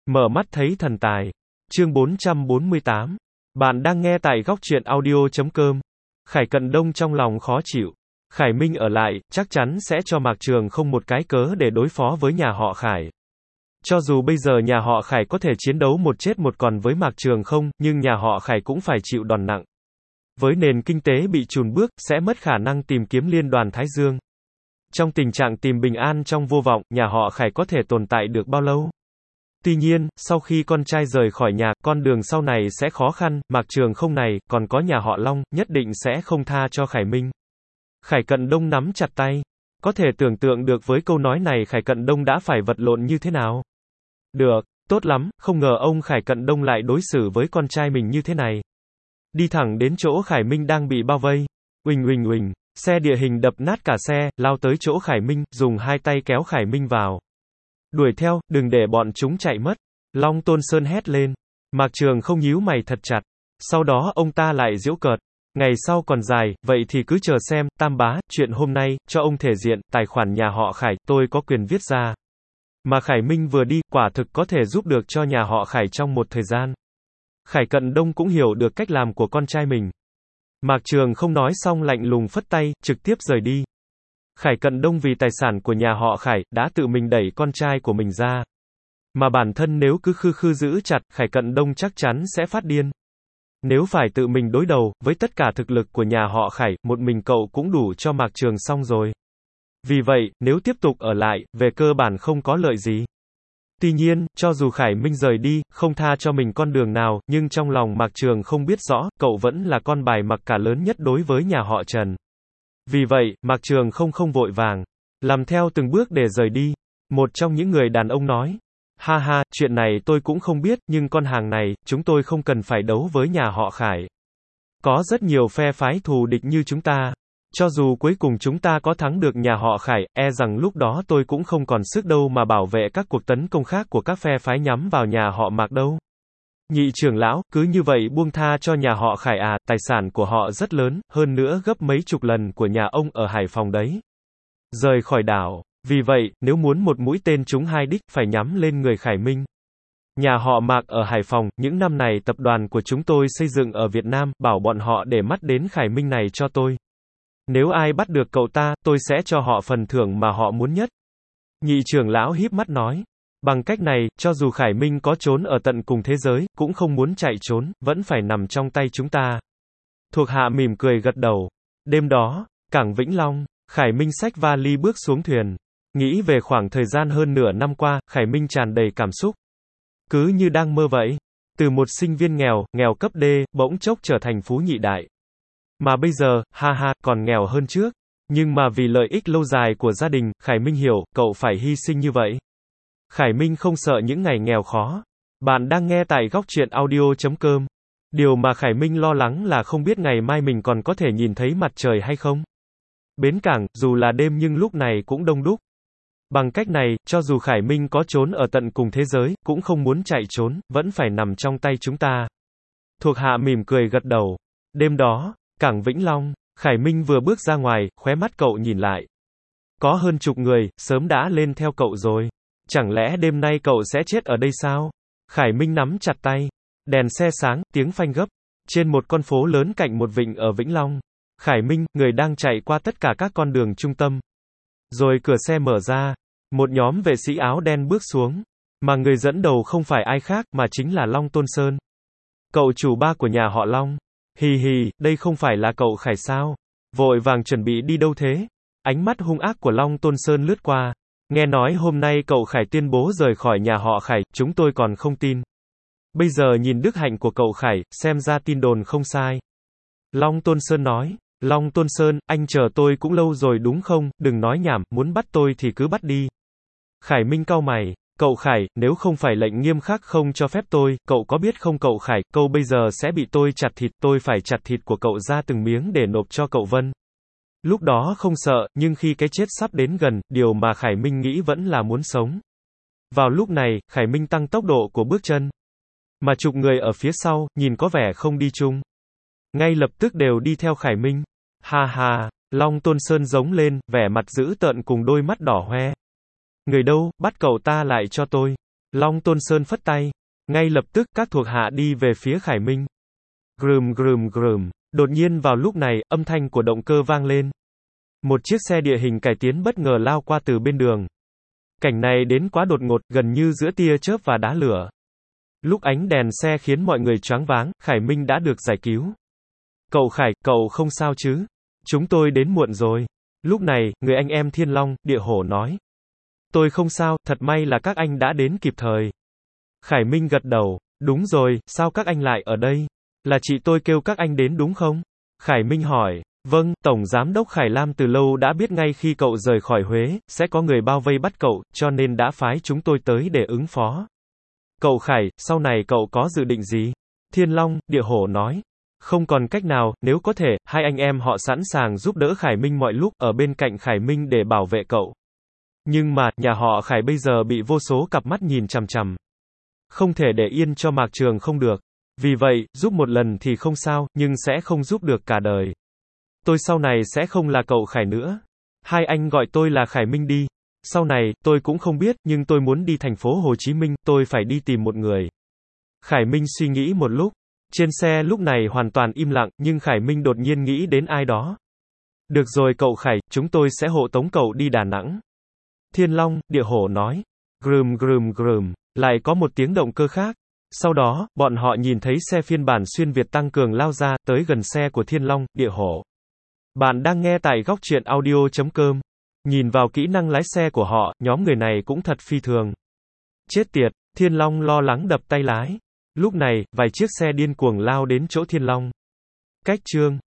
Mở mắt thấy thần tài. Chương 448. Bạn đang nghe tại góc truyện audio.com. Khải Cận Đông trong lòng khó chịu. Khải Minh ở lại, chắc chắn sẽ cho Mạc Trường không một cái cớ để đối phó với nhà họ Khải. Cho dù bây giờ nhà họ Khải có thể chiến đấu một chết một còn với Mạc Trường không, nhưng nhà họ Khải cũng phải chịu đòn nặng. Với nền kinh tế bị chùn bước, sẽ mất khả năng tìm kiếm liên đoàn Thái Dương. Trong tình trạng tìm bình an trong vô vọng, nhà họ Khải có thể tồn tại được bao lâu? Tuy nhiên, sau khi con trai rời khỏi nhà, con đường sau này sẽ khó khăn, Mạc Trường không này, còn có nhà họ Long, nhất định sẽ không tha cho Khải Minh. Khải Cận Đông nắm chặt tay. Có thể tưởng tượng được với câu nói này Khải Cận Đông đã phải vật lộn như thế nào. Được, tốt lắm, không ngờ ông Khải Cận Đông lại đối xử với con trai mình như thế này. Đi thẳng đến chỗ Khải Minh đang bị bao vây. Uỳnh uỳnh uỳnh, xe địa hình đập nát cả xe, lao tới chỗ Khải Minh, dùng hai tay kéo Khải Minh vào. Đuổi theo, đừng để bọn chúng chạy mất. Long Tôn Sơn hét lên. Mạc Trường không nhíu mày thật chặt. Sau đó ông ta lại giễu cợt. Ngày sau còn dài, vậy thì cứ chờ xem, Tam bá, chuyện hôm nay, cho ông thể diện, tài khoản nhà họ Khải, tôi có quyền viết ra. Mà Khải Minh vừa đi, quả thực có thể giúp được cho nhà họ Khải trong một thời gian. Khải Cận Đông cũng hiểu được cách làm của con trai mình. Mạc Trường không nói xong lạnh lùng phất tay, trực tiếp rời đi. Khải Cận Đông vì tài sản của nhà họ Khải, đã tự mình đẩy con trai của mình ra. Mà bản thân nếu cứ khư giữ chặt, Khải Cận Đông chắc chắn sẽ phát điên. Nếu phải tự mình đối đầu, với tất cả thực lực của nhà họ Khải, một mình cậu cũng đủ cho Mạc Trường xong rồi. Vì vậy, nếu tiếp tục ở lại, về cơ bản không có lợi gì. Tuy nhiên, cho dù Khải Minh rời đi, không tha cho mình con đường nào, nhưng trong lòng Mạc Trường không biết rõ, cậu vẫn là con bài mặc cả lớn nhất đối với nhà họ Trần. Vì vậy, Mạc Trường không vội vàng, làm theo từng bước để rời đi. Một trong những người đàn ông nói, ha ha, chuyện này tôi cũng không biết, nhưng con hàng này, chúng tôi không cần phải đấu với nhà họ Khải. Có rất nhiều phe phái thù địch như chúng ta. Cho dù cuối cùng chúng ta có thắng được nhà họ Khải, e rằng lúc đó tôi cũng không còn sức đâu mà bảo vệ các cuộc tấn công khác của các phe phái nhắm vào nhà họ Mạc đâu. Nhị trưởng lão, cứ như vậy buông tha cho nhà họ Khải à, tài sản của họ rất lớn, hơn nữa gấp mấy chục lần của nhà ông ở Hải Phòng đấy. Rời khỏi đảo. Vì vậy, nếu muốn một mũi tên trúng hai đích, phải nhắm lên người Khải Minh. Nhà họ Mạc ở Hải Phòng, những năm này tập đoàn của chúng tôi xây dựng ở Việt Nam, bảo bọn họ để mắt đến Khải Minh này cho tôi. Nếu ai bắt được cậu ta, tôi sẽ cho họ phần thưởng mà họ muốn nhất. Nhị trưởng lão híp mắt nói. Bằng cách này, cho dù Khải Minh có trốn ở tận cùng thế giới, cũng không muốn chạy trốn, vẫn phải nằm trong tay chúng ta. Thuộc hạ mỉm cười gật đầu. Đêm đó, cảng Vĩnh Long, Khải Minh xách vali bước xuống thuyền. Nghĩ về khoảng thời gian hơn nửa năm qua, Khải Minh tràn đầy cảm xúc. Cứ như đang mơ vậy. Từ một sinh viên nghèo cấp D, bỗng chốc trở thành phú nhị đại. Mà bây giờ, ha ha, còn nghèo hơn trước. Nhưng mà vì lợi ích lâu dài của gia đình, Khải Minh hiểu, cậu phải hy sinh như vậy. Khải Minh không sợ những ngày nghèo khó. Bạn đang nghe tại góc truyện audio.com. Điều mà Khải Minh lo lắng là không biết ngày mai mình còn có thể nhìn thấy mặt trời hay không. Bến cảng, dù là đêm nhưng lúc này cũng đông đúc. Bằng cách này, cho dù Khải Minh có trốn ở tận cùng thế giới, cũng không muốn chạy trốn, vẫn phải nằm trong tay chúng ta. Thuộc hạ mỉm cười gật đầu. Đêm đó, cảng Vĩnh Long, Khải Minh vừa bước ra ngoài, khóe mắt cậu nhìn lại. Có hơn chục người, sớm đã lên theo cậu rồi. Chẳng lẽ đêm nay cậu sẽ chết ở đây sao? Khải Minh nắm chặt tay. Đèn xe sáng, tiếng phanh gấp. Trên một con phố lớn cạnh một vịnh ở Vĩnh Long. Khải Minh, người đang chạy qua tất cả các con đường trung tâm. Rồi cửa xe mở ra. Một nhóm vệ sĩ áo đen bước xuống. Mà người dẫn đầu không phải ai khác, mà chính là Long Tôn Sơn. Cậu chủ ba của nhà họ Long. Hì hì, đây không phải là cậu Khải sao? Vội vàng chuẩn bị đi đâu thế? Ánh mắt hung ác của Long Tôn Sơn lướt qua. Nghe nói hôm nay cậu Khải tuyên bố rời khỏi nhà họ Khải, chúng tôi còn không tin. Bây giờ nhìn đức hạnh của cậu Khải, xem ra tin đồn không sai. Long Tôn Sơn nói. Long Tôn Sơn, anh chờ tôi cũng lâu rồi đúng không? Đừng nói nhảm, muốn bắt tôi thì cứ bắt đi. Khải Minh cau mày. Cậu Khải, nếu không phải lệnh nghiêm khắc không cho phép tôi, cậu có biết không cậu Khải, câu bây giờ sẽ bị tôi chặt thịt, tôi phải chặt thịt của cậu ra từng miếng để nộp cho cậu Vân. Lúc đó không sợ, nhưng khi cái chết sắp đến gần, điều mà Khải Minh nghĩ vẫn là muốn sống. Vào lúc này, Khải Minh tăng tốc độ của bước chân. Mà chục người ở phía sau, nhìn có vẻ không đi chung. Ngay lập tức đều đi theo Khải Minh. Ha ha, Long Tôn Sơn giống lên, vẻ mặt dữ tợn cùng đôi mắt đỏ hoe. Người đâu, bắt cậu ta lại cho tôi. Long Tôn Sơn phất tay. Ngay lập tức, các thuộc hạ đi về phía Khải Minh. Grùm grùm grùm. Đột nhiên vào lúc này, âm thanh của động cơ vang lên. Một chiếc xe địa hình cải tiến bất ngờ lao qua từ bên đường. Cảnh này đến quá đột ngột, gần như giữa tia chớp và đá lửa. Lúc ánh đèn xe khiến mọi người choáng váng, Khải Minh đã được giải cứu. Cậu Khải, cậu không sao chứ? Chúng tôi đến muộn rồi. Lúc này, người anh em Thiên Long, Địa Hổ nói. Tôi không sao, thật may là các anh đã đến kịp thời. Khải Minh gật đầu. Đúng rồi, sao các anh lại ở đây? Là chị tôi kêu các anh đến đúng không? Khải Minh hỏi. Vâng, Tổng Giám đốc Khải Lam từ lâu đã biết ngay khi cậu rời khỏi Huế, sẽ có người bao vây bắt cậu, cho nên đã phái chúng tôi tới để ứng phó. Cậu Khải, sau này cậu có dự định gì? Thiên Long, Địa Hổ nói. Không còn cách nào, nếu có thể, hai anh em họ sẵn sàng giúp đỡ Khải Minh mọi lúc, ở bên cạnh Khải Minh để bảo vệ cậu. Nhưng mà, nhà họ Khải bây giờ bị vô số cặp mắt nhìn chằm chằm. Không thể để yên cho Mạc Trường không được. Vì vậy, giúp một lần thì không sao, nhưng sẽ không giúp được cả đời. Tôi sau này sẽ không là cậu Khải nữa. Hai anh gọi tôi là Khải Minh đi. Sau này, tôi cũng không biết, nhưng tôi muốn đi thành phố Hồ Chí Minh, tôi phải đi tìm một người. Khải Minh suy nghĩ một lúc. Trên xe lúc này hoàn toàn im lặng, nhưng Khải Minh đột nhiên nghĩ đến ai đó. Được rồi cậu Khải, chúng tôi sẽ hộ tống cậu đi Đà Nẵng. Thiên Long, Địa Hổ nói. Grùm grùm grùm. Lại có một tiếng động cơ khác. Sau đó, bọn họ nhìn thấy xe phiên bản xuyên Việt tăng cường lao ra, tới gần xe của Thiên Long, Địa Hổ. Bạn đang nghe tại góc truyện audio.com. Nhìn vào kỹ năng lái xe của họ, nhóm người này cũng thật phi thường. Chết tiệt, Thiên Long lo lắng đập tay lái. Lúc này, vài chiếc xe điên cuồng lao đến chỗ Thiên Long. Cách chương